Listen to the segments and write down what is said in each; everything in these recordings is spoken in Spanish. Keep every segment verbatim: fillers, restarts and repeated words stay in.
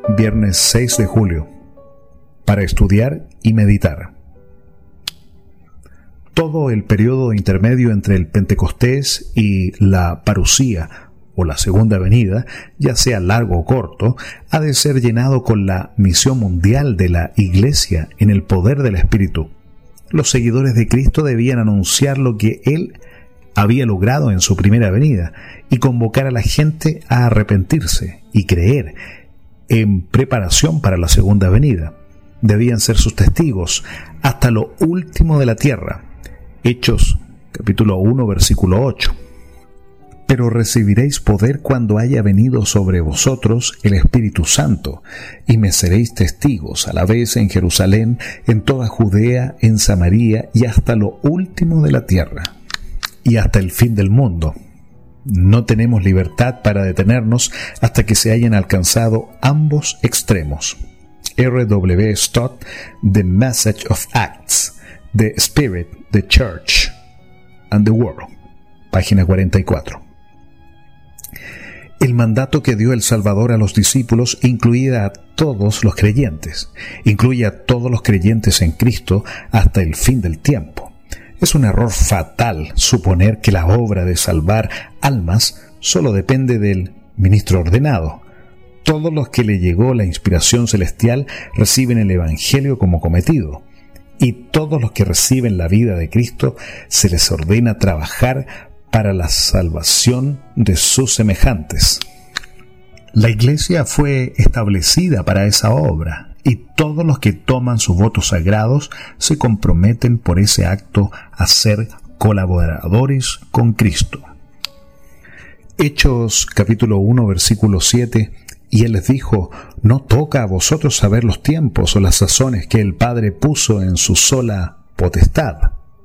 viernes seis de julio, para estudiar y meditar. Todo el periodo intermedio entre el Pentecostés y la parusía o la segunda venida, ya sea largo o corto, ha de ser llenado con la misión mundial de la Iglesia en el poder del Espíritu. Los seguidores de Cristo debían anunciar lo que Él había logrado en su primera venida y convocar a la gente a arrepentirse y creer en preparación para la segunda venida. Debían ser sus testigos hasta lo último de la tierra. Hechos capítulo uno versículo ocho. Pero recibiréis poder cuando haya venido sobre vosotros el Espíritu Santo, y me seréis testigos a la vez en Jerusalén, en toda Judea, en Samaria y hasta lo último de la tierra, y hasta el fin del mundo. No tenemos libertad para detenernos hasta que se hayan alcanzado ambos extremos. R W Stott, The Message of Acts, The Spirit, the Church and the World, página cuarenta y cuatro. El mandato que dio el Salvador a los discípulos incluía a todos los creyentes, incluye a todos los creyentes en Cristo hasta el fin del tiempo. Es un error fatal suponer que la obra de salvar almas solo depende del ministro ordenado. Todos los que le llegó la inspiración celestial reciben el Evangelio como cometido, y todos los que reciben la vida de Cristo se les ordena trabajar para la salvación de sus semejantes. La Iglesia fue establecida para esa obra, y todos los que toman sus votos sagrados se comprometen por ese acto a ser colaboradores con Cristo. Hechos capítulo uno versículo siete. Y Él les dijo: no toca a vosotros saber los tiempos o las sazones que el Padre puso en su sola potestad.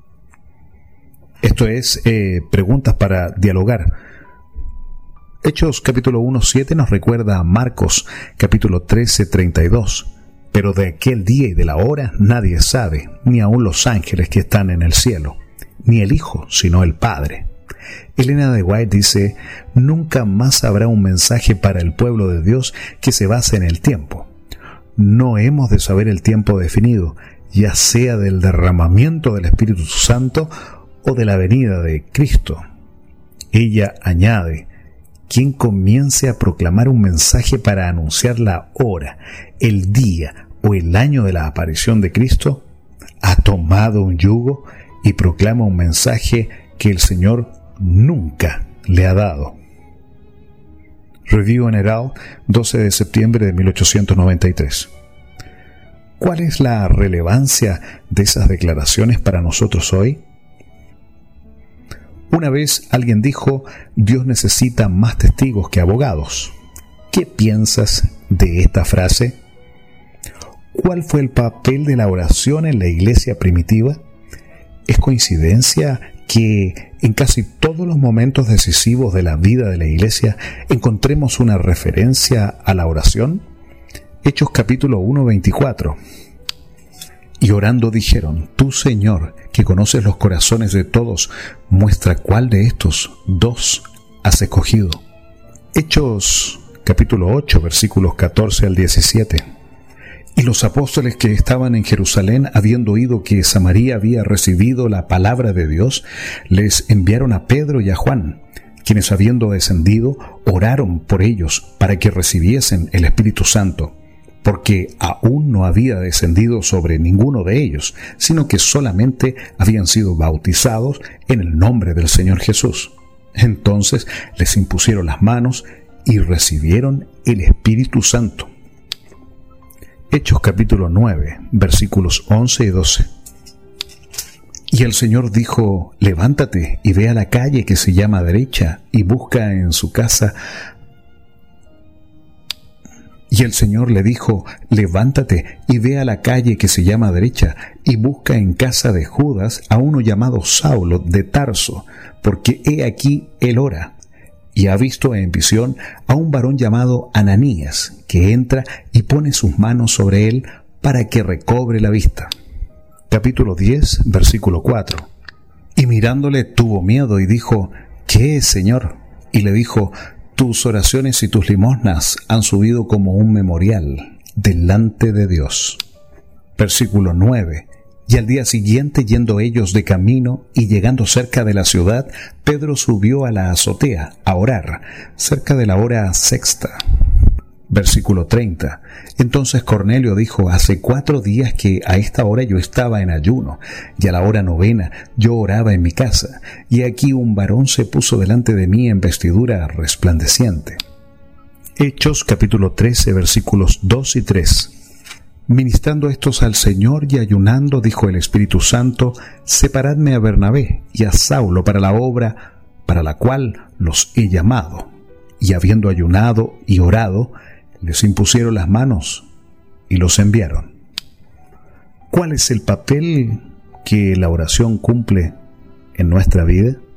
Esto es, eh, preguntas para dialogar. Hechos capítulo uno siete nos recuerda a Marcos capítulo trece treinta y dos. Pero de aquel día y de la hora nadie sabe, ni aun los ángeles que están en el cielo, ni el Hijo, sino el Padre. Elena de White dice: nunca más habrá un mensaje para el pueblo de Dios que se base en el tiempo. No hemos de saber el tiempo definido, ya sea del derramamiento del Espíritu Santo o de la venida de Cristo. Ella añade: quien comience a proclamar un mensaje para anunciar la hora, el día o el año de la aparición de Cristo, ha tomado un yugo y proclama un mensaje que el Señor nunca le ha dado. Review and Herald, doce de septiembre de mil ochocientos noventa y tres. ¿Cuál es la relevancia de esas declaraciones para nosotros hoy? Una vez alguien dijo: Dios necesita más testigos que abogados. ¿Qué piensas de esta frase? ¿Cuál fue el papel de la oración en la iglesia primitiva? ¿Es coincidencia que en casi todos los momentos decisivos de la vida de la iglesia encontremos una referencia a la oración? Hechos capítulo uno veinticuatro. Y orando dijeron: Tú, Señor, que conoces los corazones de todos, muestra cuál de estos dos has escogido. Hechos capítulo ocho, versículos catorce al diecisiete. Y los apóstoles que estaban en Jerusalén, habiendo oído que Samaria había recibido la palabra de Dios, les enviaron a Pedro y a Juan, quienes, habiendo descendido, oraron por ellos para que recibiesen el Espíritu Santo, porque aún no había descendido sobre ninguno de ellos, sino que solamente habían sido bautizados en el nombre del Señor Jesús. Entonces les impusieron las manos y recibieron el Espíritu Santo. Hechos capítulo nueve, versículos once y doce. Y el Señor dijo: Levántate y ve a la calle que se llama Derecha, y busca en su casa. Y el Señor le dijo: Levántate y ve a la calle que se llama Derecha, y busca en casa de Judas a uno llamado Saulo de Tarso, porque he aquí él ora. Y ha visto en visión a un varón llamado Ananías, que entra y pone sus manos sobre él para que recobre la vista. Capítulo diez, versículo cuatro. Y mirándole tuvo miedo y dijo: ¿Qué es, Señor? Y le dijo: tus oraciones y tus limosnas han subido como un memorial delante de Dios. Versículo nueve. Y al día siguiente, yendo ellos de camino y llegando cerca de la ciudad, Pedro subió a la azotea a orar, cerca de la hora sexta. Versículo treinta. Entonces Cornelio dijo: hace cuatro días que a esta hora yo estaba en ayuno, y a la hora novena yo oraba en mi casa, y aquí un varón se puso delante de mí en vestidura resplandeciente. Hechos capítulo trece, versículos dos y tres. Ministrando estos al Señor y ayunando, dijo el Espíritu Santo: separadme a Bernabé y a Saulo para la obra para la cual los he llamado. Y habiendo ayunado y orado, les impusieron las manos y los enviaron. ¿Cuál es el papel que la oración cumple en nuestra vida?